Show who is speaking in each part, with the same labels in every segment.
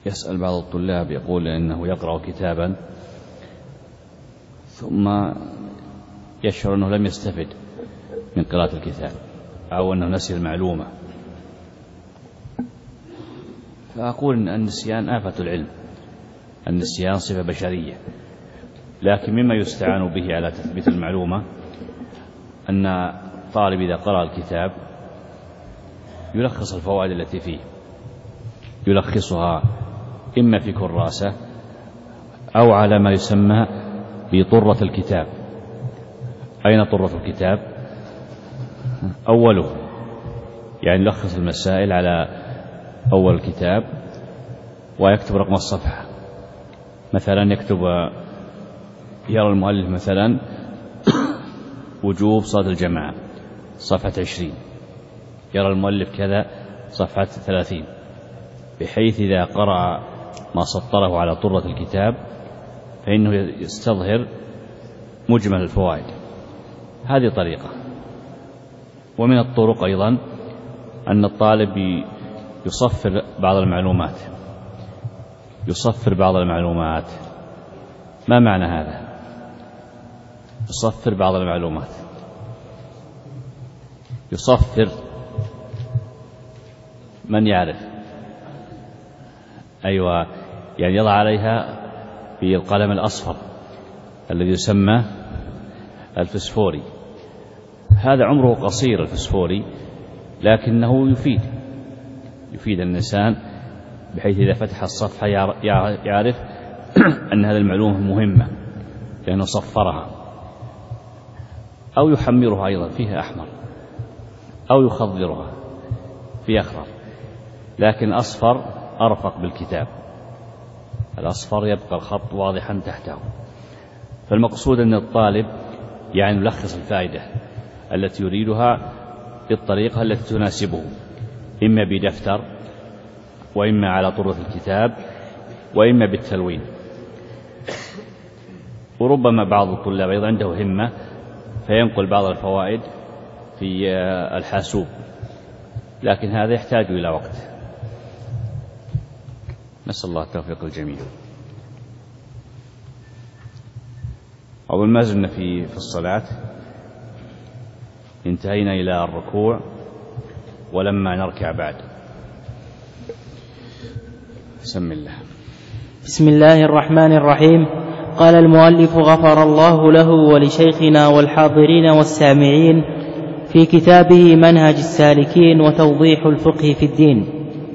Speaker 1: يسأل بعض الطلاب يقول إنه يقرأ كتابا ثم يشعر أنه لم يستفد من قراءة الكتاب أو أنه نسي المعلومة، فأقول أن النسيان آفة العلم، النسيان صفة بشرية، لكن مما يستعان به على تثبيت المعلومة أن الطالب إذا قرأ الكتاب يلخص الفوائد التي فيه، يلخصها إما في كراسة أو على ما يسمى بطرة الكتاب. أين طرة الكتاب؟ أوله، يعني يلخص المسائل على أول الكتاب ويكتب رقم الصفحة. مثلا يكتب، يرى المؤلف مثلا وجوب صلاة الجماعة صفحة 20، يرى المؤلف كذا صفحة 30، بحيث إذا قرأ ما سطره على طرة الكتاب فإنه يستظهر مجمل الفوائد. هذه طريقة. ومن الطرق أيضا أن الطالب يصفر بعض المعلومات. يصفر بعض المعلومات. ما معنى هذا؟ يصفر بعض المعلومات، يصفر، من يعرف؟ أيوة، يعني يضع عليها بالقلم الأصفر الذي يسمى الفسفوري. هذا عمره قصير الفسفوري، لكنه يفيد الإنسان، بحيث إذا فتح الصفحة يعرف أن هذه المعلومة مهمة لأنه صفرها. أو يحمرها أيضا فيها أحمر، أو يخضرها في أخضر، لكن أصفر أرفق بالكتاب، الأصفر يبقى الخط واضحا تحته. فالمقصود أن الطالب يعني يلخص الفائدة التي يريدها بالطريقة التي تناسبه، إما بدفتر، وإما على طرة الكتاب، وإما بالتلوين. وربما بعض الطلاب أيضا عنده همة فينقل بعض الفوائد في الحاسوب، لكن هذا يحتاج إلى وقت. نسأل الله التوفيق الجميع. أول ما زلنا في الصلاة، انتهينا إلى الركوع ولما نركع بعد. بسم الله.
Speaker 2: بسم الله الرحمن الرحيم. قال المؤلف غفر الله له ولشيخنا والحاضرين والسامعين في كتابه منهج السالكين وتوضيح الفقه في الدين.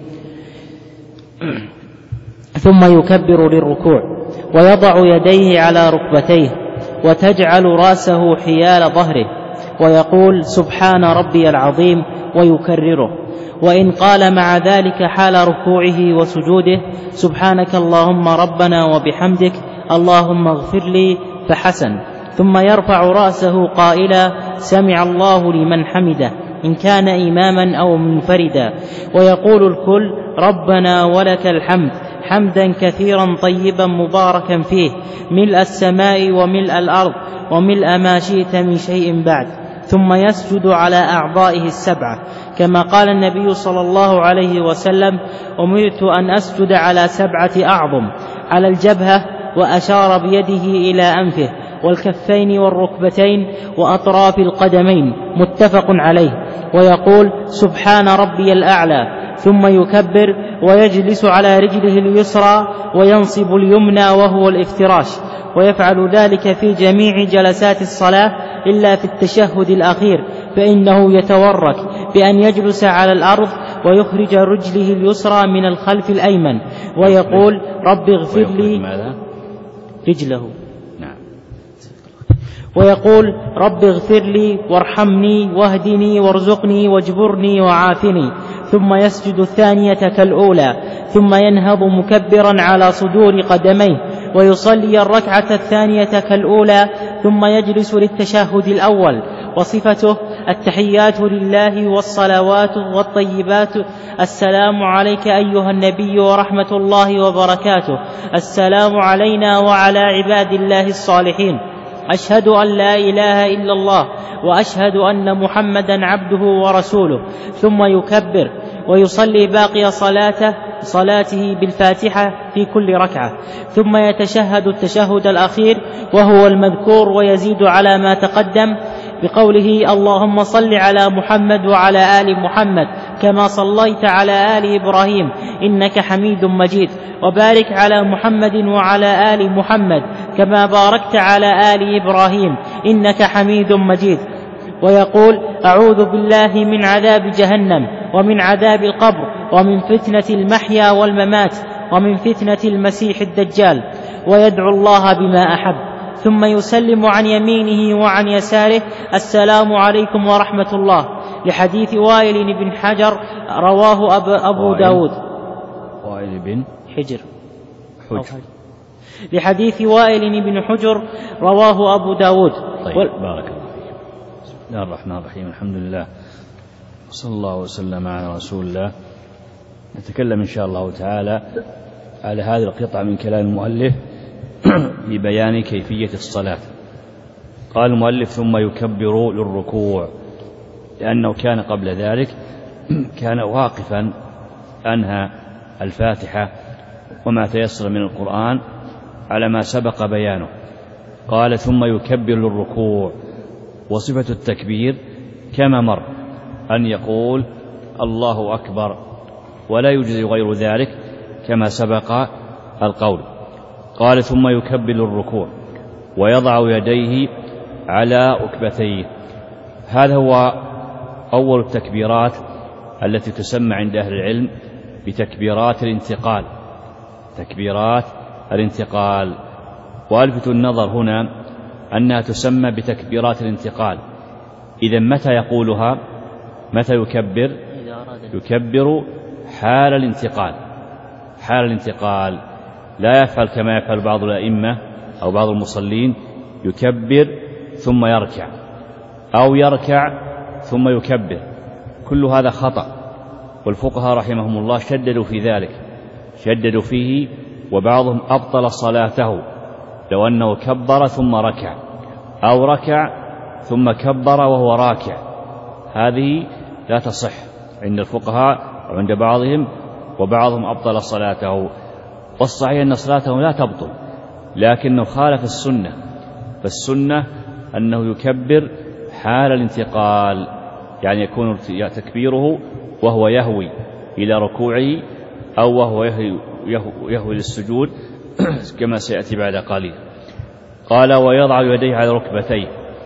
Speaker 2: ثم يكبر للركوع ويضع يديه على ركبتيه وتجعل رأسه حيال ظهره ويقول سبحان ربي العظيم ويكرره. وإن قال مع ذلك حال ركوعه وسجوده سبحانك اللهم ربنا وبحمدك اللهم اغفر لي فحسن. ثم يرفع رأسه قائلا سمع الله لمن حمده إن كان إماما أو منفردا، ويقول الكل ربنا ولك الحمد حمدا كثيرا طيبا مباركا فيه ملء السماء وملء الأرض وملء ما شئت من شيء بعد. ثم يسجد على أعضائه السبعة كما قال النبي صلى الله عليه وسلم أمرت أن أسجد على 7 أعظم: على الجبهة، وأشار بيده إلى أنفه والكفين والركبتين وأطراف القدمين، متفق عليه. ويقول سبحان ربي الأعلى، ثم يكبر ويجلس على رجله اليسرى وينصب اليمنى وهو الافتراش، ويفعل ذلك في جميع جلسات الصلاة إلا في التشهد الأخير، فإنه يتورك بأن يجلس على الأرض ويخرج رجله اليسرى من الخلف الأيمن ويقول رب اغفر لي رجله ويقول رب اغفر لي وارحمني واهدني وارزقني واجبرني وعافني. ثم يسجد الثانية كالأولى، ثم ينهض مكبرا على صدور قدميه ويصلي الركعة الثانية كالأولى، ثم يجلس للتشهد الأول. وصفته التحيات لله والصلوات والطيبات: السلام عليك أيها النبي ورحمة الله وبركاته، السلام علينا وعلى عباد الله الصالحين، أشهد أن لا إله إلا الله وأشهد أن محمدا عبده ورسوله. ثم يكبر ويصلي باقي صلاته صلاته بالفاتحة في كل ركعة، ثم يتشهد التشهد الأخير وهو المذكور ويزيد على ما تقدم بقوله اللهم صل على محمد وعلى آل محمد كما صليت على آل إبراهيم إنك حميد مجيد، وبارك على محمد وعلى آل محمد كما باركت على آل إبراهيم إنك حميد مجيد. ويقول أعوذ بالله من عذاب جهنم ومن عذاب القبر ومن فتنة المحيا والممات ومن فتنة المسيح الدجال، ويدعو الله بما أحب، ثم يسلم عن يمينه وعن يساره السلام عليكم ورحمة الله، لحديث وائل بن حجر رواه أبو داود.
Speaker 1: وائل بن حجر
Speaker 2: لحديث وائل بن حجر رواه أبو داود.
Speaker 1: طيب بارك الله فيك. بسم الله الرحمن الرحيم، الحمد لله وصلى الله وسلم على رسول الله. نتكلم إن شاء الله تعالى على هذه القطعة من كلام المؤلف في بيان كيفية الصلاة. قال المؤلف ثم يكبر للركوع، لأنه كان قبل ذلك كان واقفا أنهى الفاتحة وما تيسر من القرآن على ما سبق بيانه. قال ثم يكبر للركوع، وصفة التكبير كما مر أن يقول الله أكبر ولا يجزي غير ذلك كما سبق القول. قال ثم يكبر للركوع ويضع يديه على ركبتيه. هذا هو أول التكبيرات التي تسمى عند أهل العلم بتكبيرات الانتقال، تكبيرات الانتقال. وألفت النظر هنا أنها تسمى بتكبيرات الانتقال. إذا متى يقولها؟ متى يكبر؟ يكبر حال الانتقال، حال الانتقال. لا يفعل كما يفعل بعض الأئمة أو بعض المصلين، يكبر ثم يركع أو يركع ثم يكبر. كل هذا خطأ، والفقهاء رحمهم الله شددوا في ذلك، شددوا فيه، وبعضهم أبطل صلاته لو أنه كبر ثم ركع أو ركع ثم كبر وهو راكع. هذه لا تصح عند الفقهاء وعند بعضهم، وبعضهم أبطل صلاته. والصحيح أن صلاته لا تبطل، لكنه خالف السنة، فالسنة أنه يكبر حال الانتقال، يعني يكون تكبيره وهو يهوي إلى ركوعه أو وهو يهوي للسجود كما سيأتي بعد قليل. قال ويضع يديه على ركبتيه.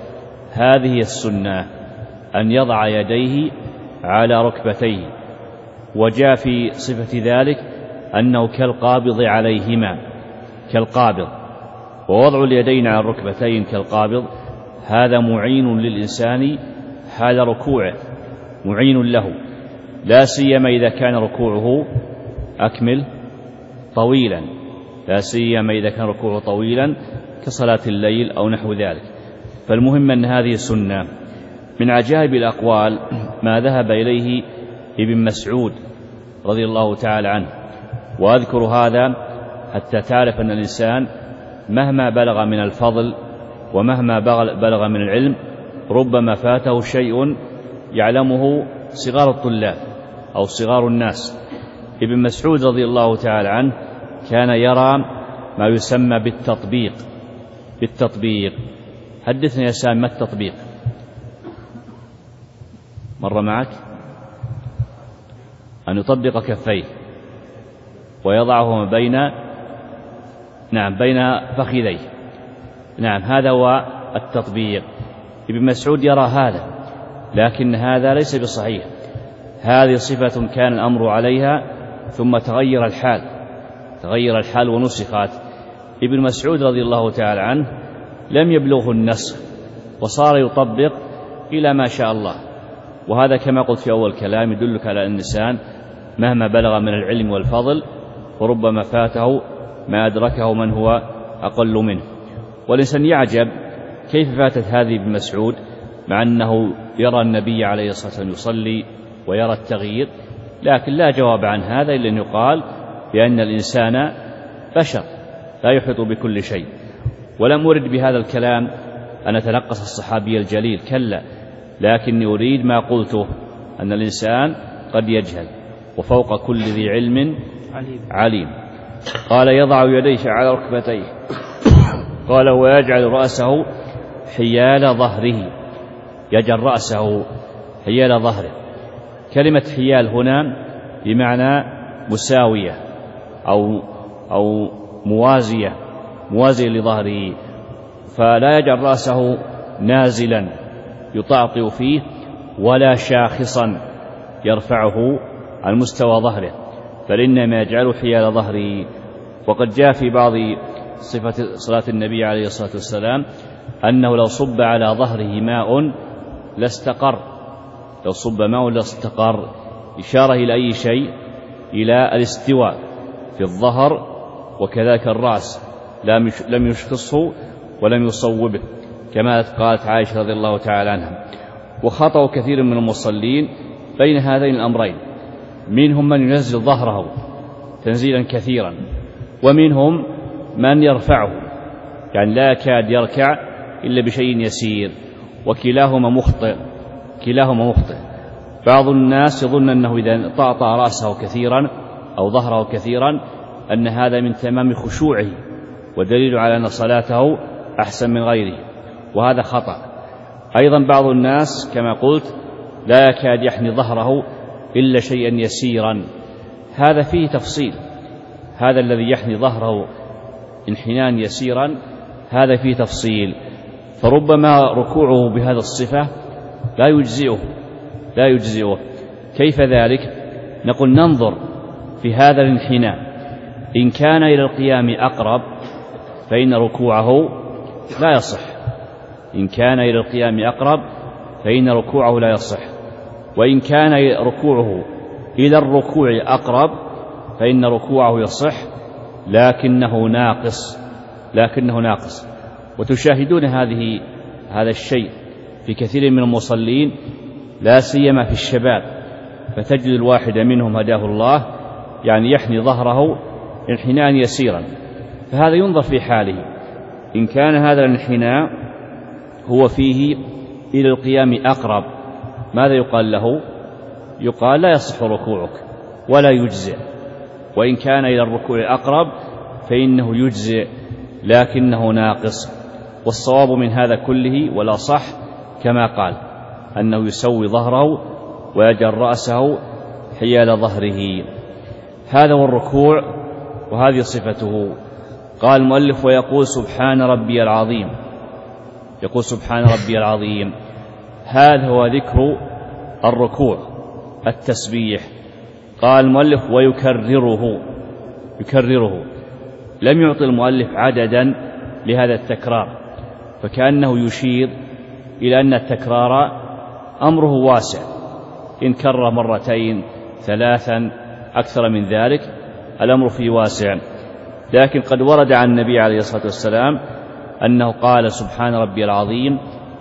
Speaker 1: هذه السنة أن يضع يديه على ركبتيه، وجاء في صفة ذلك أنه كالقابض عليهما، كالقابض. ووضع اليدين على الركبتين كالقابض هذا معين للإنسان حال ركوعه، معين له، لا سيما إذا كان ركوعه أكمل طويلا، لا سيما إذا كان ركوعه طويلا كصلاة الليل أو نحو ذلك. فالمهم أن هذه سنة. من عجائب الأقوال ما ذهب إليه ابن مسعود رضي الله تعالى عنه، وأذكر هذا حتى تعرف أن الإنسان مهما بلغ من الفضل ومهما بلغ من العلم ربما فاته شيء يعلمه صغار الطلاب أو صغار الناس. ابن مسعود رضي الله تعالى عنه كان يرى ما يسمى بالتطبيق. بالتطبيق، حدثنا يا سامي ما التطبيق؟ مر معك؟ أن يطبق كفيه ويضعهما بين فخذيه. نعم، هذا هو التطبيق. ابن مسعود يرى هذا، لكن هذا ليس بصحيح. هذه صفة كان الأمر عليها ثم تغير الحال ونسخت. ابن مسعود رضي الله تعالى عنه لم يبلغه النسخ وصار يطبق إلى ما شاء الله. وهذا كما قلت في أول كلام يدلك على أن الإنسان مهما بلغ من العلم والفضل وربما فاته ما أدركه من هو أقل منه. والإنسان يعجب كيف فاتت هذه ابن مسعود مع أنه يرى النبي عليه الصلاة والسلام يصلي ويرى التغيير. لكن لا جواب عن هذا إلا أن يقال بأن الإنسان بشر لا يحيط بكل شيء. ولم أرد بهذا الكلام أن أتنقص الصحابي الجليل، كلا، لكني أريد ما قلته أن الإنسان قد يجهل، وفوق كل ذي علم عليم. قال يضع يديه على ركبتيه. قال ويجعل رأسه حيال ظهره، يجعل رأسه حيال ظهره. كلمة حيال هنا بمعنى مساوية أو موازية لظهره، فلا يجعل رأسه نازلا يطاطئ فيه ولا شاخصا يرفعه عن مستوى ظهره، بل إنما يجعله حيال ظهره. وقد جاء في بعض صفة صلاة النبي عليه الصلاة والسلام أنه لو صب على ظهره ماء لاستقر، إشارة إلى أي شيء؟ إلى الاستواء في الظهر وكذلك الرأس، لم يشخصه ولم يصوبه، كما قالت عائشة رضي الله تعالى عنها. وخطأ كثير من المصلين بين هذين الأمرين، منهم من ينزل ظهره تنزيلا كثيرا، ومنهم من يرفعه، يعني لا يكاد يركع إلا بشيء يسير، وكلاهما مخطئ. بعض الناس يظن أنه إذا طأطأ رأسه كثيرا أو ظهره كثيرا أن هذا من تمام خشوعه ودليل على أن صلاته أحسن من غيره، وهذا خطأ. أيضا بعض الناس كما قلت لا يكاد يحني ظهره إلا شيئا يسيرا، هذا فيه تفصيل. هذا الذي يحني ظهره انحنان يسيرا هذا فيه تفصيل، فربما ركوعه بهذا الصفة لا يجزئه. كيف ذلك؟ نقول ننظر في هذا الانحناء، إن كان إلى القيام أقرب فإن ركوعه لا يصح، وإن كان ركوعه إلى الركوع أقرب فإن ركوعه يصح، لكنه ناقص. وتشاهدون هذا الشيء في كثير من المصلين، لا سيما في الشباب، فتجد الواحد منهم هداه الله يعني يحني ظهره انحناء يسيرا، فهذا ينظر في حاله. إن كان هذا الانحناء هو فيه إلى القيام أقرب، ماذا يقال له؟ يقال لا يصح ركوعك ولا يجزئ. وإن كان إلى الركوع أقرب فإنه يجزئ لكنه ناقص. والصواب من هذا كله ولا صح كما قال أنه يسوي ظهره ويجعل رأسه حيال ظهره. هذا هو الركوع وهذه صفته. قال المؤلف ويقول سبحان ربي العظيم. هذا هو ذكر الركوع التسبيح. قال المؤلف ويكرره، لم يعطي المؤلف عددا لهذا التكرار، فكأنه يشير إلى أن التكرار أمره واسع، إن كرر مرتين 3 أكثر من ذلك الأمر فيه واسع. لكن قد ورد عن النبي عليه الصلاة والسلام أنه قال سبحان ربي العظيم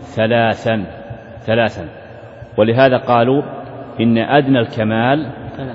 Speaker 1: 3، ولهذا قالوا إن أدنى الكمال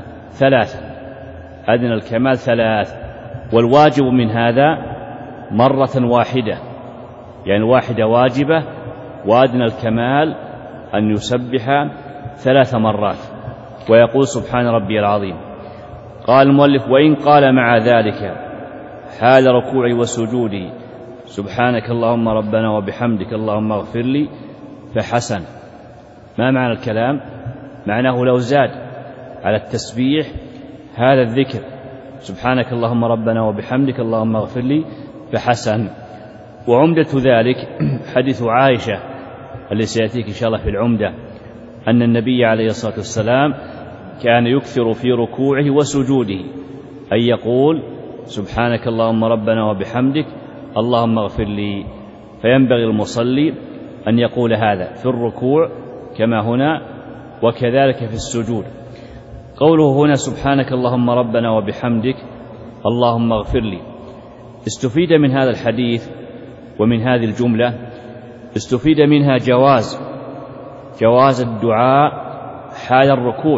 Speaker 1: 3، والواجب من هذا مرة واحدة، يعني واحدة واجبة، وأدنى الكمال أن يسبح 3 مرات ويقول سبحان ربي العظيم. قال المؤلف وإن قال مع ذلك حال ركوعي وسجودي سبحانك اللهم ربنا وبحمدك اللهم اغفر لي فحسن. ما معنى الكلام؟ معناه لو زاد على التسبيح هذا الذكر سبحانك اللهم ربنا وبحمدك اللهم اغفر لي فحسن. وعمدة ذلك حديث عائشة الذي سيأتيك إن شاء الله في العمدة، أن النبي عليه الصلاة والسلام كان يكثر في ركوعه وسجوده أن يقول سبحانك اللهم ربنا وبحمدك اللهم اغفر لي. فينبغي المصلي أن يقول هذا في الركوع كما هنا، وكذلك في السجود. قوله هنا سبحانك اللهم ربنا وبحمدك اللهم اغفر لي، استفيد من هذا الحديث ومن هذه الجملة استفيد منها جواز الدعاء حال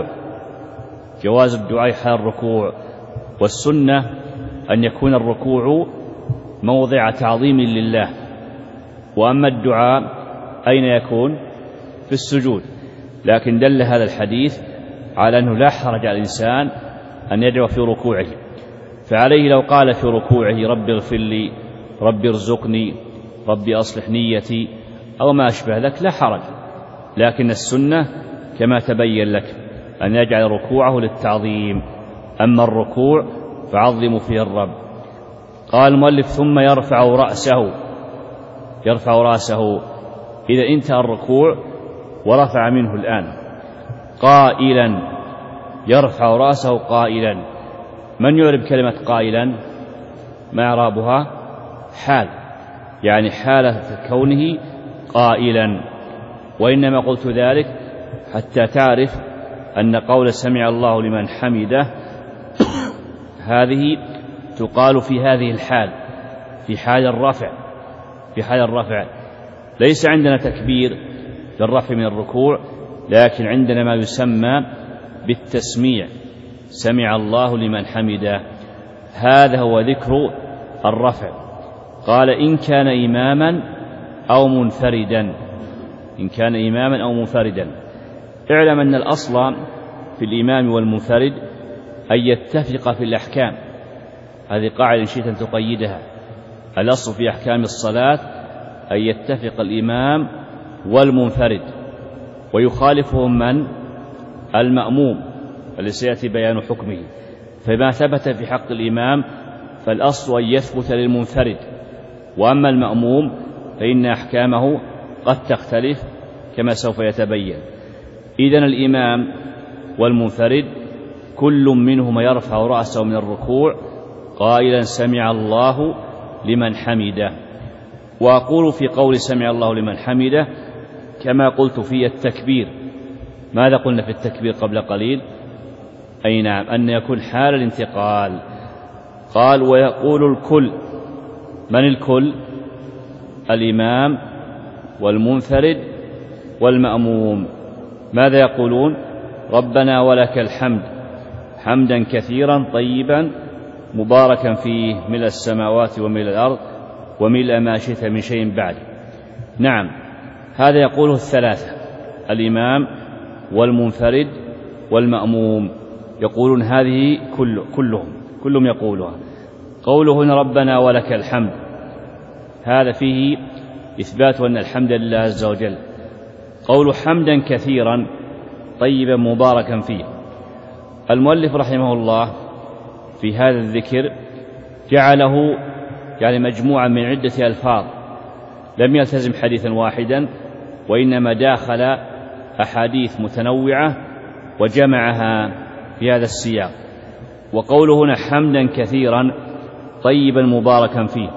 Speaker 1: الركوع، والسنة أن يكون الركوع موضع تعظيم لله، وأما الدعاء أين يكون؟ في السجود. لكن دل هذا الحديث على أنه لا حرج على الإنسان أن يدعو في ركوعه، فعليه لو قال في ركوعه رب اغفر لي، رب ارزقني، رب أصلح نيتي، أو ما أشبه ذلك لا حرج، لكن السنة كما تبين لك أن يجعل ركوعه للتعظيم، أما الركوع فعظموا فيه الرب. قال المؤلف ثم يرفع رأسه إذا انتهى الركوع ورفع منه الآن قائلا، يرفع رأسه قائلا. من يعرب كلمة قائلا؟ ما إعرابها؟ حال، يعني حالة كونه قائلا. وإنما قلت ذلك حتى تعرف أن قول سمع الله لمن حمده هذه تقال في هذه الحال، في حال الرفع. ليس عندنا تكبير في الرفع من الركوع، لكن عندنا ما يسمى بالتسميع، سمع الله لمن حمده، هذا هو ذكر الرفع. قال إن كان إماما أو منفردا. اعلم أن الأصل في الإمام والمنفرد أن يتفق في الأحكام، هذه قاعدة شئت أن تقيدها. الأصل في أحكام الصلاة أن يتفق الإمام والمنفرد، ويخالفهم من؟ المأموم، الذي سيأتي بيان حكمه. فما ثبت في حق الإمام فالأصل أن يثبت للمنفرد، وأما المأموم فإن أحكامه قد تختلف كما سوف يتبين. إذن الإمام والمنفرد كل منهما يرفع رأسه من الركوع قائلا سمع الله لمن حمده. وأقول في قول سمع الله لمن حمده كما قلت في التكبير. ماذا قلنا في التكبير قبل قليل؟ أي نعم، أن يكون حال الانتقال. قال ويقول الكل. من الكل؟ الإمام والمنفرد والمأموم. ماذا يقولون؟ ربنا ولك الحمد حمدا كثيرا طيبا مباركا فيه ملء السماوات وملء الأرض وملء ما شئت من شيء بعد. نعم، هذا يقوله الثلاثة، الإمام والمنفرد والمأموم، يقولون هذه كلهم يقولها. قوله هنا ربنا ولك الحمد، هذا فيه إثبات أن الحمد لله عز وجل. قول حمدا كثيرا طيبا مباركا فيه، المؤلف رحمه الله في هذا الذكر جعله يعني مجموعة من عدة ألفاظ، لم يلتزم حديثا واحدا، وإنما داخل أحاديث متنوعة وجمعها في هذا السياق. وقوله هنا حمدا كثيرا طيبا مباركا فيه،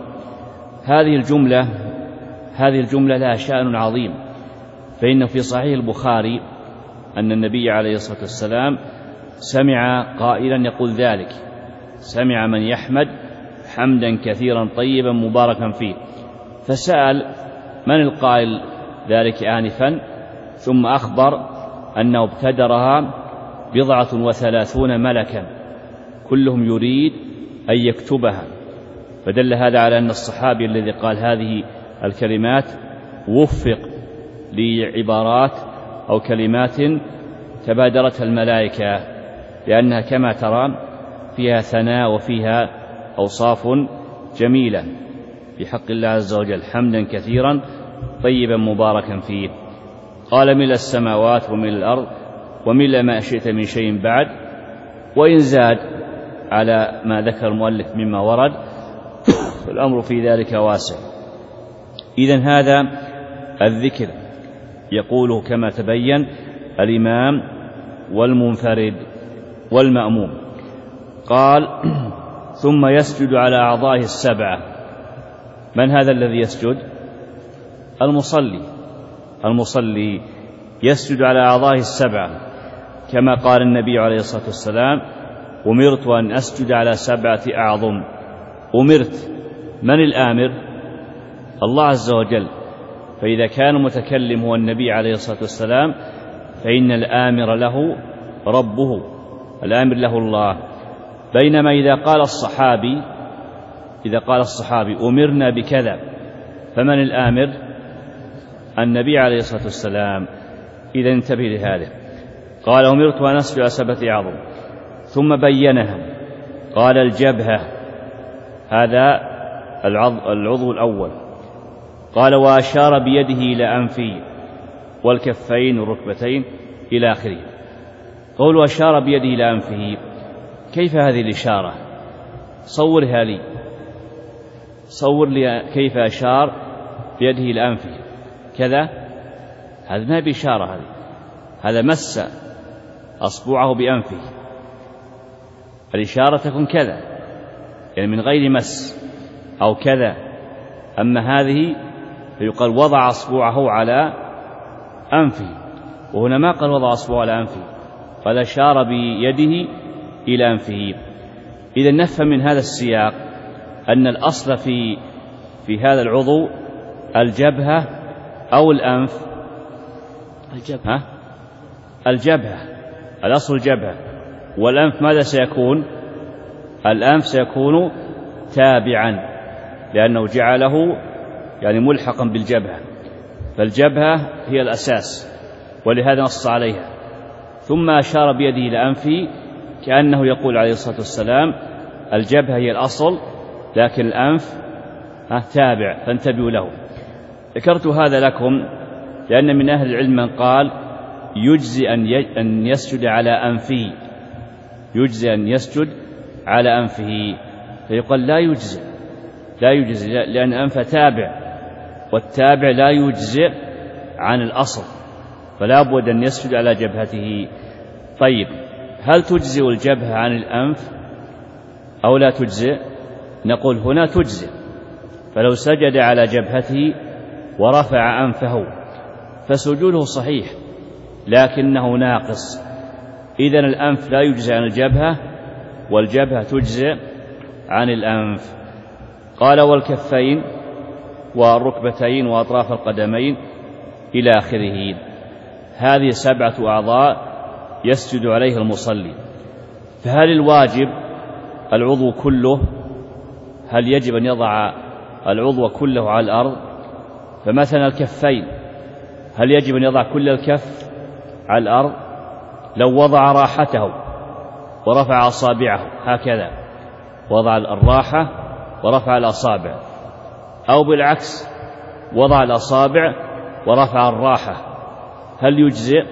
Speaker 1: هذه الجملة لها شأن عظيم، فإن في صحيح البخاري أن النبي عليه الصلاة والسلام سمع قائلا يقول ذلك، سمع من يحمد حمدا كثيرا طيبا مباركا فيه، فسأل من القائل ذلك آنفا، ثم أخبر أنه ابتدرها 37 ملكا كلهم يريد أن يكتبها، فدل هذا على أن الصحابي الذي قال هذه الكلمات وفق لعبارات أو كلمات تبادرتها الملائكة، لأنها كما ترى فيها ثناء وفيها أوصاف جميلة في حق الله عز وجل، حمدا كثيرا طيبا مباركا فيه. قال ملء السماوات وملء الأرض وملء ما شئت من شيء بعد، وإن زاد على ما ذكر المؤلف مما ورد فالأمر في ذلك واسع. إذن هذا الذكر يقوله كما تبين الإمام والمنفرد والمأموم. قال ثم يسجد على أعضائه السبعة. من هذا الذي يسجد؟ المصلي يسجد على أعضائه السبعة، كما قال النبي عليه الصلاة والسلام أمرت أن أسجد على 7 أعظم. أمرت، من الآمر؟ الله عز وجل، فإذا كان المتكلم هو النبي عليه الصلاة والسلام فإن الآمر له ربه، الآمر له الله. بينما إذا قال الصحابي أمرنا بكذا، فمن الآمر؟ النبي عليه الصلاة والسلام. إذا انتبه لهذا. قال أمرت أن أسجد على 7 أعظم، ثم بينها قال الجبهة هذا العضو الأول. قال وأشار بيده إلى أنفه والكفين والركبتين إلى آخره. قول وأشار بيده إلى أنفه، كيف هذه الإشارة؟ صورها لي، صور لي كيف أشار بيده إلى أنفه كذا. هذا ما بإشارة، هذا مس أصبعه بأنفه. الإشارة تكون كذا، يعني من غير مس أو كذا. أما هذه فيقال وضع أصبعه على أنفه، وهنا ما قال وضع أصبعه على أنفه، قال أشار بيده إلى أنفه. إذا نفهم من هذا السياق أن الأصل في هذا العضو الجبهة أو الأنف. الجبهة الأصل الجبهة، والأنف ماذا سيكون؟ الأنف سيكون تابعا، لأنه جعله يعني ملحقا بالجبهة، فالجبهة هي الأساس ولهذا نص عليها. ثم أشار بيده إلى أنفه كأنه يقول عليه الصلاة والسلام الجبهة هي الأصل لكن الأنف تابع، فانتبهوا له. ذكرت هذا لكم لأن من أهل العلم من قال يجزي أن يسجد على أنفه، يجزي أن يسجد على أنفه، فيقال لا يجزي لأن أنفه تابع، والتابع لا يجزئ عن الأصل، فلا بد أن يسجد على جبهته. طيب هل تجزئ الجبهة عن الأنف أو لا تجزئ؟ نقول هنا تجزئ، فلو سجد على جبهته ورفع أنفه فسجوده صحيح لكنه ناقص. إذن الأنف لا يجزئ عن الجبهة والجبهة تجزئ عن الأنف. قال والكفين والركبتين وأطراف القدمين إلى آخره. هذه 7 أعضاء يسجد عليها المصلي. فهل الواجب العضو كله؟ هل يجب أن يضع العضو كله على الأرض؟ فمثلا الكفين، هل يجب أن يضع كل الكف على الأرض؟ لو وضع راحته ورفع أصابعه هكذا، وضع الراحة ورفع الأصابع، أو بالعكس وضع الأصابع ورفع الراحة، هل يجزئ؟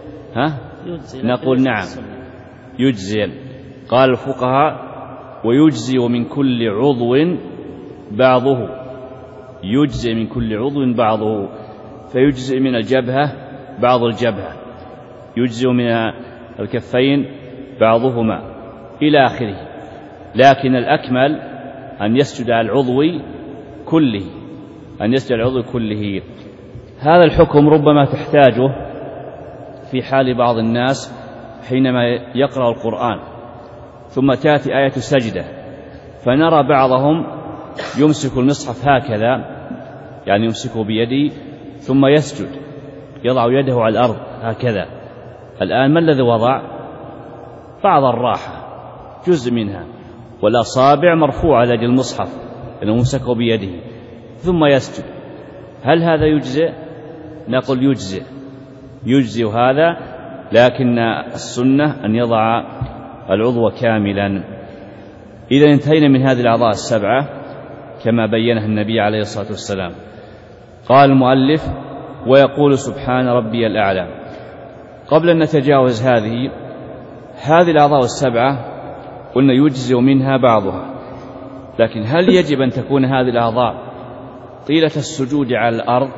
Speaker 1: نقول نعم يجزئ. قال الفقهاء ويجزئ من كل عضو بعضه، يجزئ من كل عضو بعضه، فيجزئ من الجبهة بعض الجبهة، يجزئ من الكفين بعضهما إلى آخره. لكن الأكمل أن يسجد على العضو كله، أن يسجد على العضو كله. هذا الحكم ربما تحتاجه في حال بعض الناس حينما يقرأ القرآن ثم تأتي آية سجدة، فنرى بعضهم يمسك المصحف هكذا، يعني يمسكه بيده ثم يسجد، يضع يده على الأرض هكذا. الآن ما الذي وضع؟ بعض الراحة، جزء منها، والأصابع مرفوعة لدى المصحف لأنه مسكه بيده ثم يسجد. هل هذا يجزئ؟ نقول يجزئ هذا، لكن السنة أن يضع العضو كاملا. إذا انتهينا من هذه الأعضاء 7 كما بينها النبي عليه الصلاة والسلام. قال المؤلف ويقول سبحان ربي الأعلى. قبل أن نتجاوز هذه الأعضاء 7 قلنا يجزئ منها بعضها، لكن هل يجب أن تكون هذه الأعضاء طيلة السجود على الأرض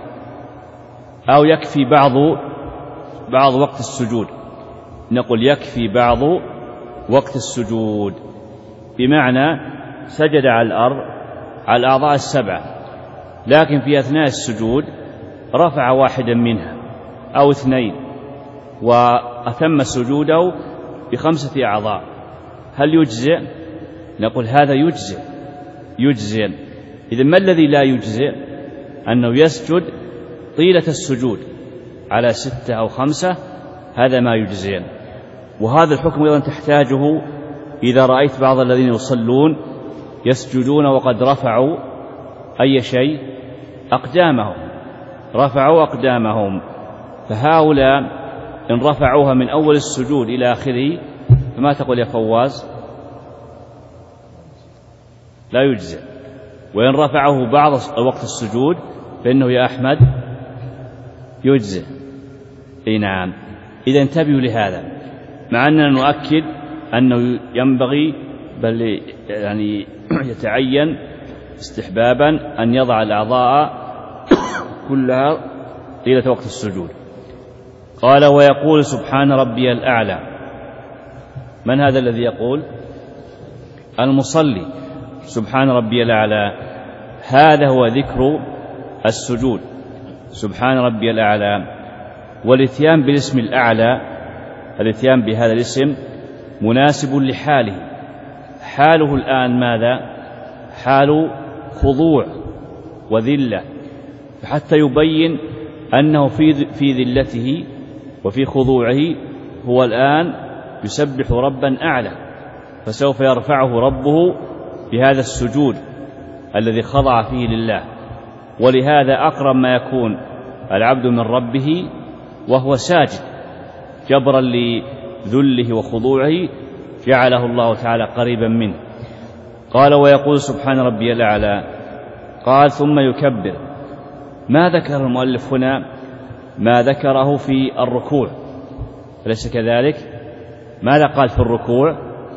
Speaker 1: أو يكفي بعض وقت السجود؟ نقول يكفي بعض وقت السجود، بمعنى سجد على الأرض على الأعضاء 7، لكن في أثناء السجود رفع واحدا منها أو 2 وأتم سجوده ب5 أعضاء، هل يجزئ؟ نقول هذا يجزئ. إذن ما الذي لا يجزئ؟ أنه يسجد طيلة السجود على 6 أو 5، هذا ما يجزئ. وهذا الحكم أيضا تحتاجه إذا رأيت بعض الذين يصلون يسجدون وقد رفعوا أي شيء؟ أقدامهم، رفعوا أقدامهم، فهؤلاء إن رفعوها من أول السجود إلى آخره فما تقول يا فواز؟ لا يجزئ. وإن رفعه بعض وقت السجود فإنه يا أحمد يجزئ. أي نعم. إذا انتبهوا لهذا، مع أننا نؤكد أنه ينبغي بل يعني يتعين استحبابا أن يضع الأعضاء كلها طيلة وقت السجود. قال ويقول سبحان ربي الأعلى. من هذا الذي يقول؟ المصلي. سبحان ربي الأعلى هذا هو ذكر السجود، سبحان ربي الأعلى. والاتيان بالاسم الأعلى، الاتيان بهذا الاسم مناسب لحاله. حاله الآن ماذا؟ حال خضوع وذلة، حتى يبين أنه في ذلته وفي خضوعه هو الآن يسبح ربا أعلى، فسوف يرفعه ربه بهذا السجود الذي خضع فيه لله. ولهذا أقرب ما يكون العبد من ربه وهو ساجد، جبرا لذله وخضوعه جعله الله تعالى قريبا منه. قال ويقول سبحان ربي الأعلى. قال ثم يكبر. ما ذكر المؤلف هنا ما ذكره في الركوع، أليس كذلك؟ ماذا قال في الركوع؟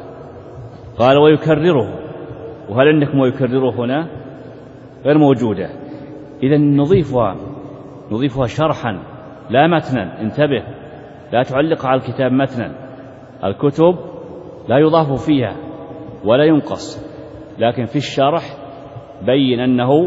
Speaker 1: قال ويكرره. وهل عندكم ويكرره هنا؟ غير موجودة. إذن نضيفها شرحا لا متنا. انتبه، لا تعلق على الكتاب متنا. الكتب لا يضاف فيها ولا ينقص، لكن في الشرح بين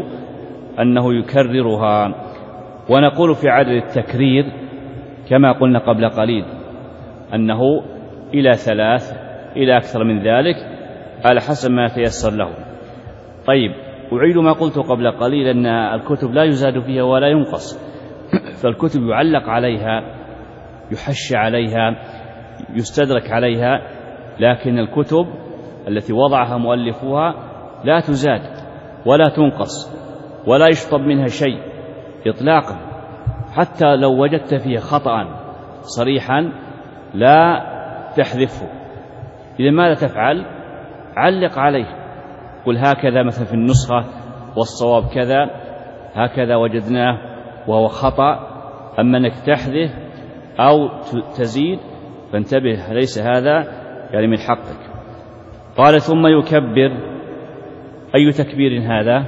Speaker 1: أنه يكررها. ونقول في عدد التكرير كما قلنا قبل قليل أنه إلى 3 إلى أكثر من ذلك على حسب ما يتيسر له. طيب، أعيد ما قلت قبل قليل أن الكتب لا يزاد فيها ولا ينقص، فالكتب يعلق عليها، يحش عليها، يستدرك عليها، لكن الكتب التي وضعها مؤلفوها لا تزاد ولا تنقص ولا يشطب منها شيء إطلاقا. حتى لو وجدت فيه خطأ صريحا لا تحذفه. إذا ماذا تفعل؟ علق عليه، قل هكذا مثلا في النسخة والصواب كذا، هكذا وجدناه وهو خطأ. أما أنك تحذف أو تزيد فانتبه، ليس هذا يعني من حقك. قال ثم يكبر. أي تكبير هذا؟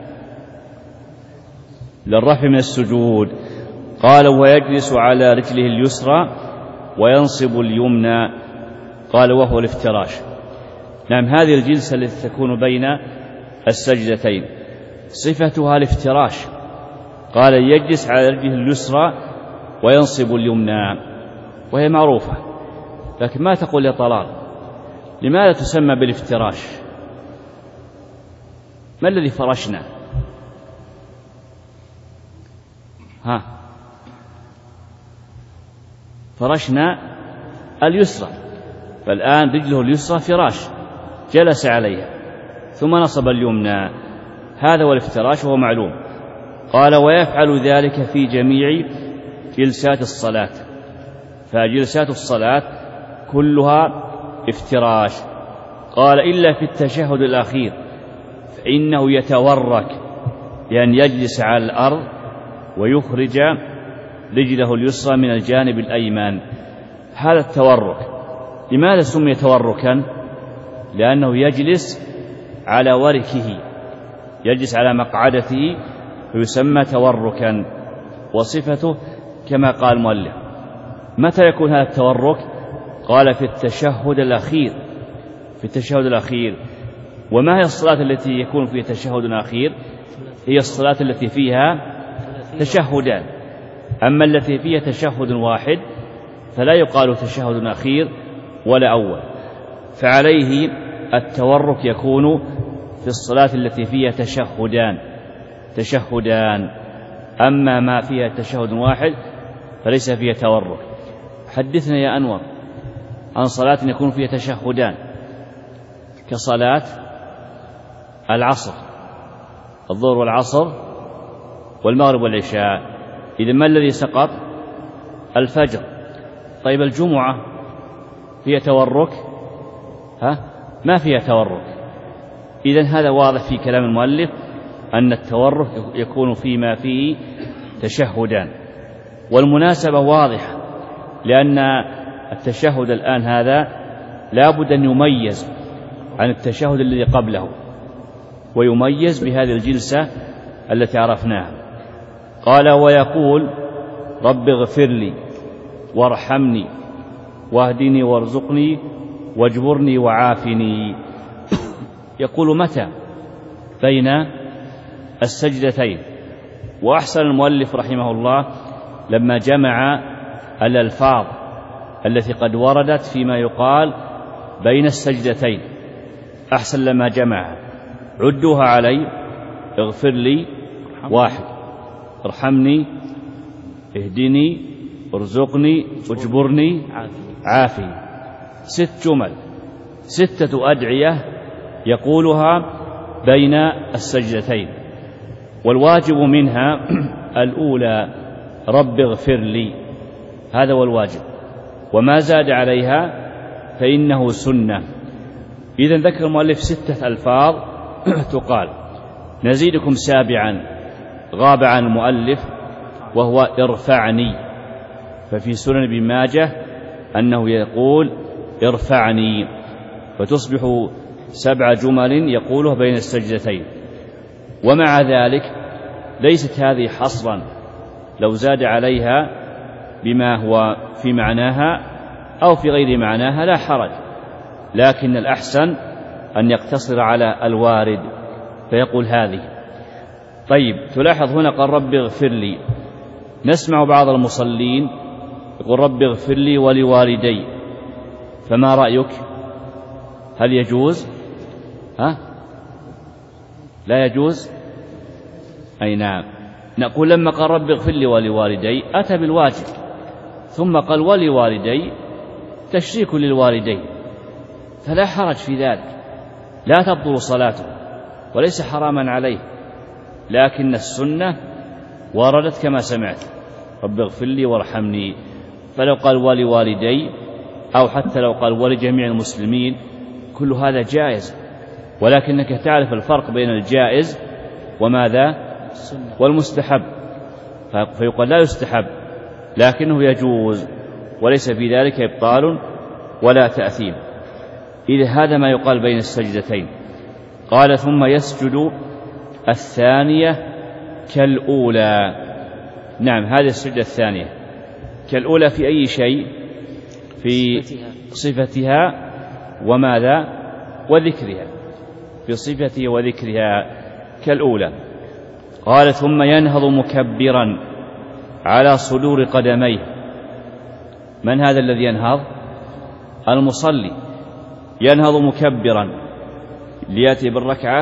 Speaker 1: للرفع من السجود. قال ويجلس على رجله اليسرى وينصب اليمنى. قال وهو الافتراش. نعم، هذه الجلسة التي تكون بين السجدتين صفتها الافتراش. قال يجلس على رجله اليسرى وينصب اليمنى، وهي معروفة، لكن ما تقول يا طلال لماذا تسمى بالافتراش؟ ما الذي فرشنا؟ فرشنا اليسرى، فالآن رجله اليسرى فراش جلس عليها ثم نصب اليمنى، هذا هو الافتراش وهو معلوم. قال ويفعل ذلك في جميع جلسات الصلاة، فجلسات الصلاة كلها افتراش. قال إلا في التشهد الأخير فإنه يتورك، لأن يجلس على الأرض ويخرج رجله اليسرى من الجانب الأيمن. هذا التورك لماذا سمي توركا؟ لأنه يجلس على وركه، يجلس على مقعدته، فيسمى توركا. وصفته كما قال المؤلف. متى يكون هذا التورك؟ قال في التشهد الأخير. في التشهد الأخير. وما هي الصلاة التي يكون فيها تشهد أخير؟ هي الصلاة التي فيها تشهدان. أما التي فيها تشهد واحد فلا يقال تشهد أخير ولا أول، فعليه التورك يكون في الصلاة التي فيها تشهدان. أما ما فيها تشهد واحد فليس فيها تورك. حدثنا يا أنور عن صلاة يكون فيها تشهدان كصلاة العصر، الظهر والعصر والمغرب والعشاء. إذا ما الذي سقط؟ الفجر. طيب الجمعة فيها تورك؟ ما فيها تورك. إذن هذا واضح في كلام المؤلف أن التورك يكون فيما فيه تشهدان، والمناسبة واضحة، لأن التشهد الآن هذا لا بد أن يميز عن التشهد الذي قبله، ويميز بهذه الجلسة التي عرفناها. قال: ويقول: رب اغفر لي وارحمني واهدني وارزقني واجبرني وعافني. يقول متى؟ بين السجدتين. وأحسن المؤلف رحمه الله لما جمع الألفاظ التي قد وردت فيما يقال بين السجدتين، أحسن لما جمعها. عدوها علي: اغفر لي 1، ارحمني، اهدني، ارزقني، اجبرني، عافني. 6 جمل، 6 أدعية يقولها بين السجدتين، والواجب منها الأولى: رب اغفر لي، هذا هو الواجب، وما زاد عليها فإنه سنة. إذن ذكر المؤلف 6 ألفاظ تقال. نزيدكم 7 غاب عن المؤلف، وهو ارفعني، ففي سنن ابن ماجه أنه يقول ارفعني، فتصبح 7 جمل يقوله بين السجدتين. ومع ذلك ليست هذه حصرا، لو زاد عليها بما هو في معناها أو في غير معناها لا حرج، لكن الأحسن أن يقتصر على الوارد فيقول هذه. طيب، تلاحظ هنا قال رب اغفر لي. نسمع بعض المصلين يقول رب اغفر لي ولوالدي، فما رأيك؟ هل يجوز؟ لا يجوز؟ أي نعم. نقول لما قال رب اغفر لي ولوالدي أتى بالواجب، ثم قال ولوالدي تشريك للوالدين، فلا حرج في ذلك، لا تبطل صلاته وليس حراما عليه، لكن السنة وردت كما سمعت: رب اغفر لي وارحمني. فلو قال ولوالدي أو حتى لو قال ولجميع المسلمين كل هذا جائز، ولكنك تعرف الفرق بين الجائز وماذا؟ والمستحب. فيقال لا يستحب لكنه يجوز، وليس في ذلك إبطال ولا تأثيم. إذا هذا ما يقال بين السجدتين. قال: ثم يسجد الثانية كالأولى. نعم، هذه السجدة الثانية كالأولى في أي شيء؟ في صفتها وماذا؟ وذكرها، في صفتها وذكرها كالأولى. قال: ثم ينهض مكبرا على صدور قدميه. من هذا الذي ينهض؟ المصلي ينهض مكبرا ليأتي بالركعة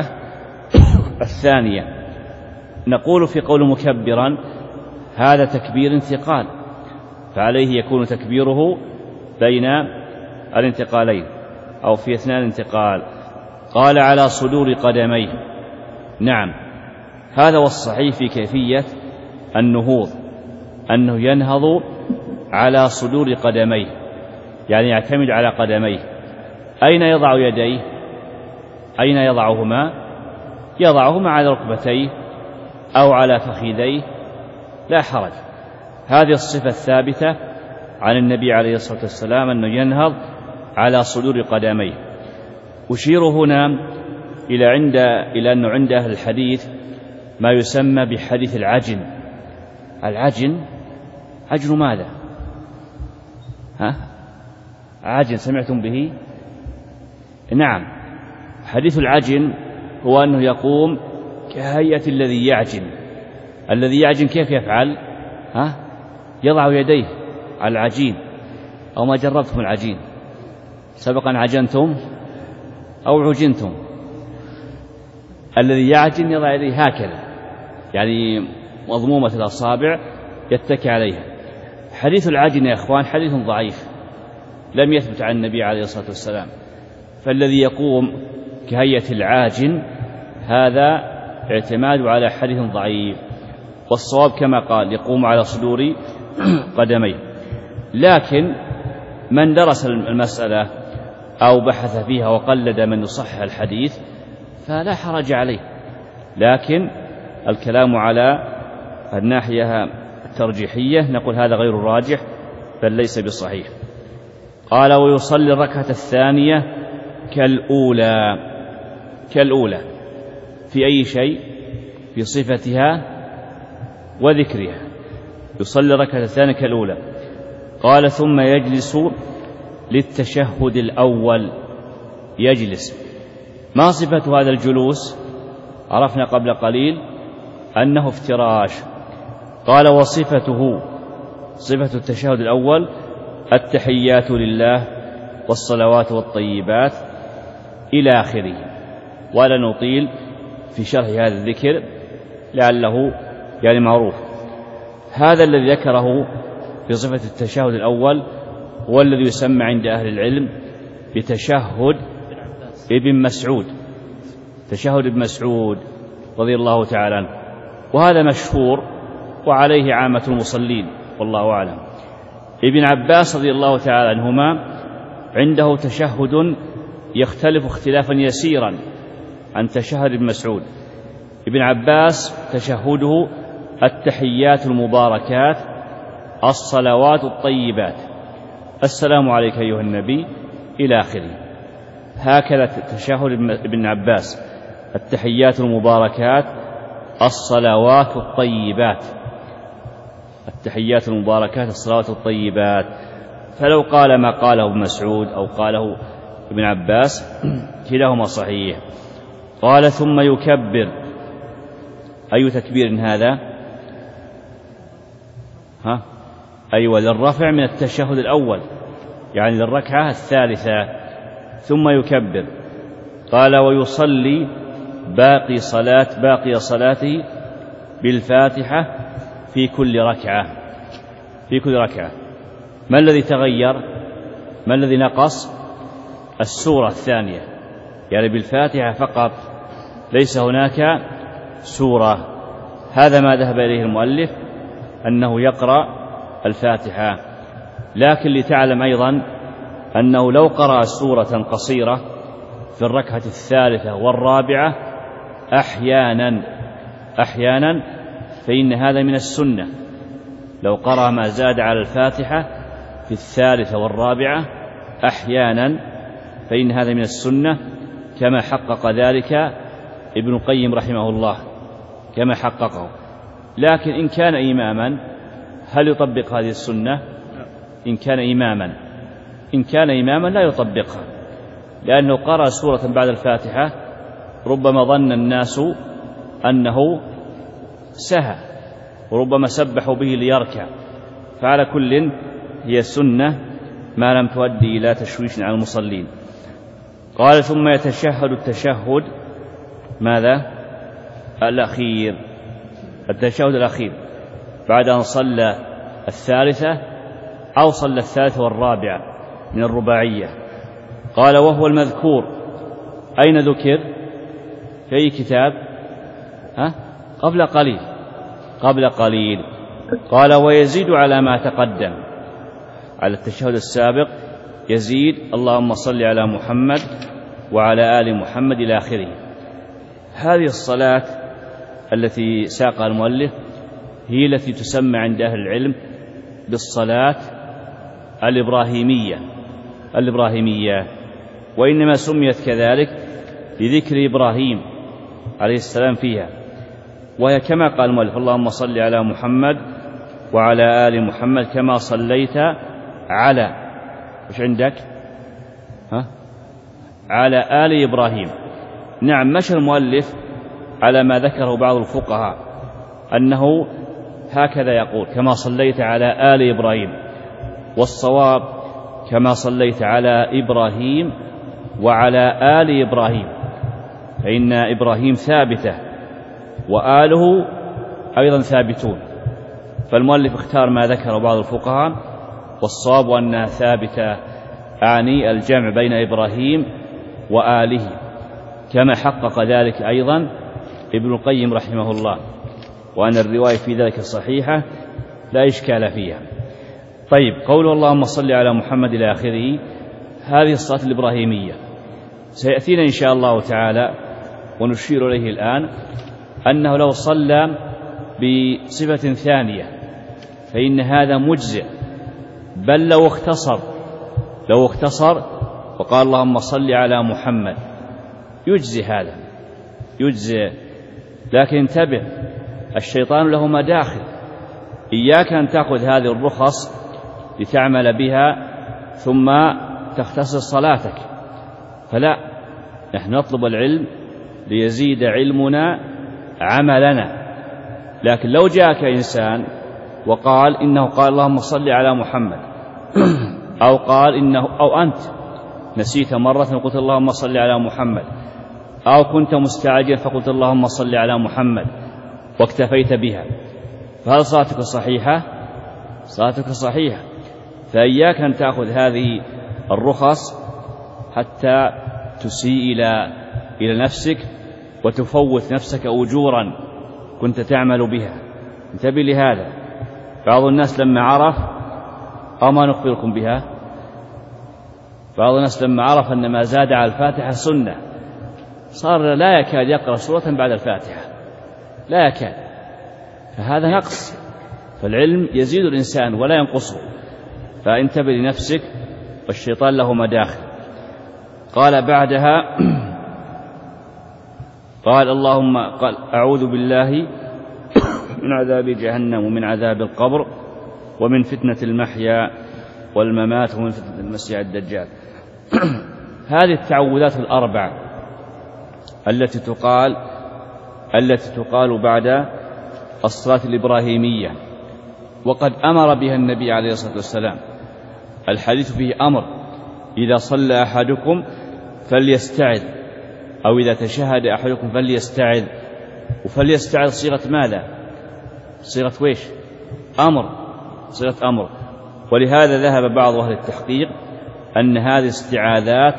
Speaker 1: الثانية. نقول في قول مكبرا هذا تكبير انتقال، فعليه يكون تكبيره بين الانتقالين أو في أثناء الانتقال. قال: على صدور قدميه. نعم، هذا والصحيح في كيفية النهوض أنه ينهض على صدور قدميه، يعني يعتمد على قدميه. أين يضع يديه؟ أين يضعهما؟ يضعهما على ركبتيه أو على فخذيه، لا حرج. هذه الصفة الثابتة عن النبي عليه الصلاة والسلام أنه ينهض على صدور قدميه. أشير هنا إلى أنه عند أهل الحديث ما يسمى بحديث العجن. العجن، عجن ماذا؟ عجن سمعتم به؟ نعم، حديث العجن هو أنه يقوم كهيئة الذي يعجن. الذي يعجن كيف يفعل؟ يضع يديه على العجين. أو ما جربتم العجين؟ سبقا عجنتم أو عجنتم؟ الذي يعجن يضع يديه هكذا، يعني مضمومة الأصابع يتكي عليها. حديث العجن يا إخوان حديث ضعيف لم يثبت عن النبي عليه الصلاة والسلام، فالذي يقوم كهيئة العاجن هذا اعتماد على حديث ضعيف، والصواب كما قال يقوم على صدور قدميه. لكن من درس المسألة أو بحث فيها وقلد من يصحح الحديث فلا حرج عليه، لكن الكلام على الناحية الترجيحية نقول هذا غير الراجح بل ليس بصحيح. قال ويصلي الركعة الثانية كالأولى في أي شيء؟ في صفتها وذكرها. يصلي الركعة الثانية كالأولى. قال ثم يجلس للتشهد الأول، يجلس. ما صفة هذا الجلوس؟ عرفنا قبل قليل أنه افتراش. قال وصفته، صفة التشهد الأول التحيات لله والصلوات والطيبات إلى آخره، ولا نطيل في شرح هذا الذكر لعله يعني معروف. هذا الذي ذكره في صفة التشهد الأول هو الذي يسمى عند أهل العلم بتشهد ابن مسعود، تشهد ابن مسعود رضي الله تعالى عنه، وهذا مشهور وعليه عامة المصلين والله أعلم. ابن عباس رضي الله تعالى عنهما عنده تشهد يختلف اختلافا يسيرا عن تشهد ابن مسعود. ابن عباس تشهده التحيات المباركات الصلوات الطيبات، السلام عليك أيها النبي إلى آخره. هكذا تشهد ابن عباس التحيات المباركات الصلوات الطيبات، التحيات المباركات الصلوات الطيبات. فلو قال ما قاله ابن مسعود أو قاله ابن عباس كلاهما صحيح. قال ثم يكبر. أي تكبير هذا؟ أيوة للرفع من التشهد الأول، يعني للركعة الثالثة. ثم يكبر. قال ويصلي باقي صلاته بالفاتحة في كل ركعة. ما الذي تغير؟ ما الذي نقص؟ السورة الثانية، يعني بالفاتحة فقط، ليس هناك سورة. هذا ما ذهب إليه المؤلف أنه يقرأ الفاتحة. لكن لتعلم أيضا أنه لو قرأ سورة قصيرة في الركعة الثالثة والرابعة أحيانا فإن هذا من السنة. لو قرأ ما زاد على الفاتحة في الثالثة والرابعة أحيانا فإن هذا من السنة، كما حقق ذلك ابن القيم رحمه الله، كما حققه. لكن إن كان إماما هل يطبق هذه السنة؟ إن كان إماما لا يطبقها، لأنه قرأ سورة بعد الفاتحة ربما ظن الناس أنه سهى، وربما سبحوا به ليركع. فعلى كل هي سنة ما لم تؤدي إلى تشويش على المصلين. قال ثم يتشهد التشهد ماذا؟ الأخير، التشهد الأخير بعد أن صلى الثالثة أو صلى الثالثة والرابعة من الرباعية. قال وهو المذكور. أين ذكر؟ في أي كتاب؟ قبل قليل. قال ويزيد على ما تقدم، على التشهد السابق يزيد اللهم صل على محمد وعلى آل محمد إلى آخره. هذه الصلاة التي ساقها المؤلف هي التي تسمى عند أهل العلم بالصلاة الإبراهيمية، وإنما سميت كذلك لذكر إبراهيم عليه السلام فيها. وهي كما قال المؤلف اللهم صل على محمد وعلى آل محمد كما صليت على وش عندك؟ على آل إبراهيم. نعم، مشى المؤلف على ما ذكره بعض الفقهاء أنه هكذا يقول كما صليت على آل إبراهيم، والصواب كما صليت على إبراهيم وعلى آل إبراهيم، فإن إبراهيم ثابتة وآله أيضا ثابتون. فالمؤلف اختار ما ذكر بعض الفقهاء، والصواب أنها ثابتة، أعني الجمع بين إبراهيم وآله، كما حقق ذلك أيضا ابن القيم رحمه الله، وأن الرواية في ذلك صحيحة لا إشكال فيها. طيب، قول اللهم صل على محمد إلى آخره، هذه الصلاة الإبراهيمية سيأتينا إن شاء الله تعالى ونشير إليه الآن أنه لو صلى بصفة ثانية فإن هذا مجزئ، بل لو اختصر وقال اللهم صل على محمد يجزي هذا، يجزي. لكن انتبه، الشيطان له مداخل، إياك أن تأخذ هذه الرخص لتعمل بها ثم تختصر صلاتك، فلا، نحن نطلب العلم ليزيد علمنا عملنا. لكن لو جاءك إنسان وقال إنه قال اللهم صل على محمد، أو قال إنه، أو أنت نسيت مرة وقلت اللهم صل على محمد، أو كنت مستعجل فقلت اللهم صل على محمد واكتفيت بها، فهل صلاتك صحيحة؟ صلاتك صحيحة. فإياك أن تأخذ هذه الرخص حتى تسيء إلى نفسك وتفوت نفسك أجورا كنت تعمل بها. انتبه لهذا. بعض الناس لما عرف، أو ما نخبركم بها، بعض الناس لما عرف أن ما زاد على الفاتحة سنة صار لا يكاد يقرأ سورة بعد الفاتحة، لا يكاد، فهذا نقص. فالعلم يزيد الإنسان ولا ينقصه، فانتبه لنفسك، والشيطان له مداخل. قال بعدها قال اللهم، قال أعوذ بالله من عذاب جهنم ومن عذاب القبر ومن فتنة المحيا والممات ومن فتنة المسيح الدجال. هذه التعوذات الأربع التي تقال بعد الصلاة الإبراهيمية، وقد أمر بها النبي عليه الصلاة والسلام. الحديث فيه أمر: إذا صلى أحدكم فليستعذ، أو إذا تشهد أحدكم فليستعذ. وفليستعذ صيغة ماذا؟ صيغة ويش؟ أمر، صيغة أمر. ولهذا ذهب بعض أهل التحقيق أن هذه استعاذات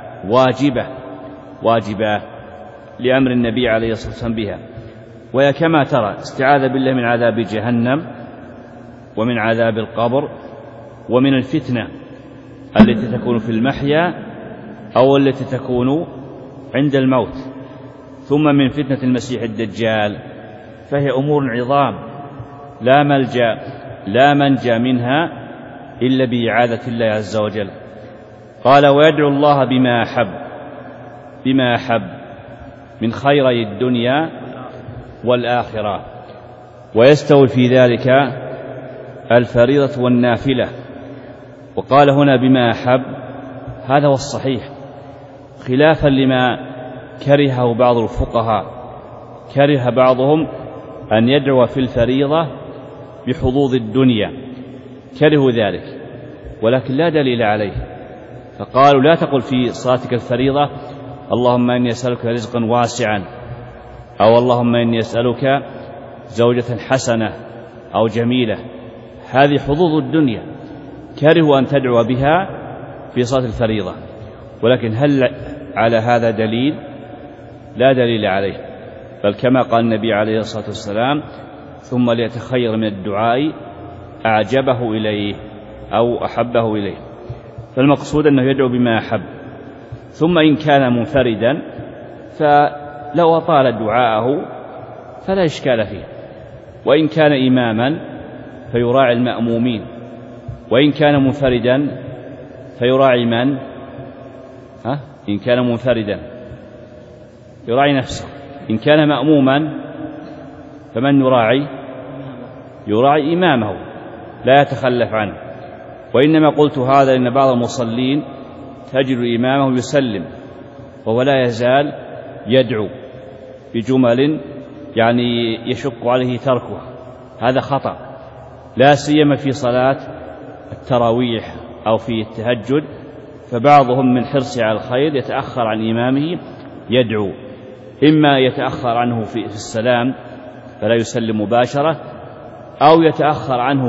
Speaker 1: واجبة لأمر النبي عليه الصلاة والسلام بها. وهي كما ترى: استعاذ بالله من عذاب جهنم ومن عذاب القبر ومن الفتنة التي تكون في المحيا أو التي تكون عند الموت، ثم من فتنة المسيح الدجال. فهي أمور عظام لا منجى منها إلا بإعاذة الله عز وجل. قال: ويدعو الله بما أحب من خيري الدنيا والآخرة، ويستوي في ذلك الفريضة والنافلة. وقال هنا بما أحب، هذا هو الصحيح، خلافا لما كرهه بعض الفقهاء. كره بعضهم أن يدعو في الفريضة بحظوظ الدنيا، كرهوا ذلك، ولكن لا دليل عليه. فقالوا: لا تقل في صلاتك الفريضة اللهم إني أسألك رزقا واسعا، أو اللهم إني أسألك زوجة حسنة أو جميلة. هذه حظوظ الدنيا، كرهوا أن تدعو بها في صلاة الفريضة. ولكن هل على هذا دليل؟ لا دليل عليه، بل كما قال النبي عليه الصلاة والسلام: ثم ليتخير من الدعاء أعجبه إليه أو أحبه إليه. فالمقصود أنه يدعو بما أحب. ثم إن كان منفردا فلو أطال دعاءه فلا إشكال فيه، وإن كان إماما فيراعي المأمومين، وإن كان منفردا فيراعي من؟ إن كان منفردا يراعي نفسه، إن كان مأموما فمن يراعي؟ يراعي إمامه، لا يتخلف عنه. وإنما قلت هذا لأن بعض المصلين تجد إمامه يسلم وهو لا يزال يدعو بجمل يعني يشق عليه تركه، هذا خطأ، لا سيما في صلاة التراويح أو في التهجد. فبعضهم من حرصه على الخير يتأخر عن إمامه يدعو، إما يتأخر عنه في السلام فلا يسلم مباشرة، أو يتأخر عنه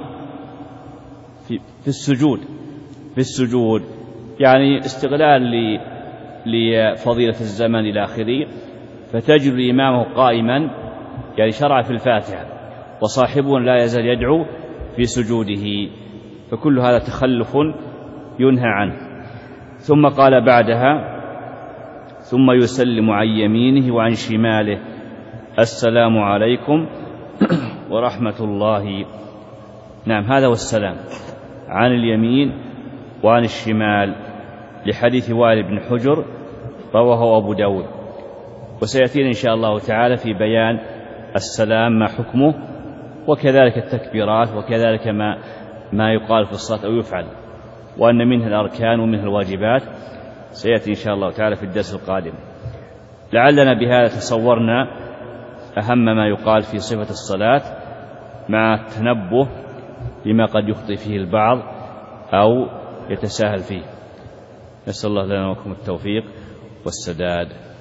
Speaker 1: في السجود يعني استغلال لفضيلة الزمن إلى آخره، فتجد إمامه قائما يعني شرع في الفاتحة وصاحبه لا يزال يدعو في سجوده، فكل هذا تخلف ينهى عنه. ثم قال بعدها: ثم يسلم عن يمينه وعن شماله: السلام عليكم ورحمة الله. نعم، هذا هو السلام عن اليمين وعن الشمال، لحديث وائل بن حجر رواه أبو داود. وسيأتينا إن شاء الله تعالى في بيان السلام ما حكمه، وكذلك التكبيرات، وكذلك ما يقال في الصلاة أو يفعل، وأن منها الأركان ومنها الواجبات، سيأتي إن شاء الله تعالى في الدرس القادم. لعلنا بهذا تصورنا أهم ما يقال في صفة الصلاة، مع التنبه لما قد يخطئ فيه البعض أو يتساهل فيه. نسأل الله لنا ولكم التوفيق والسداد.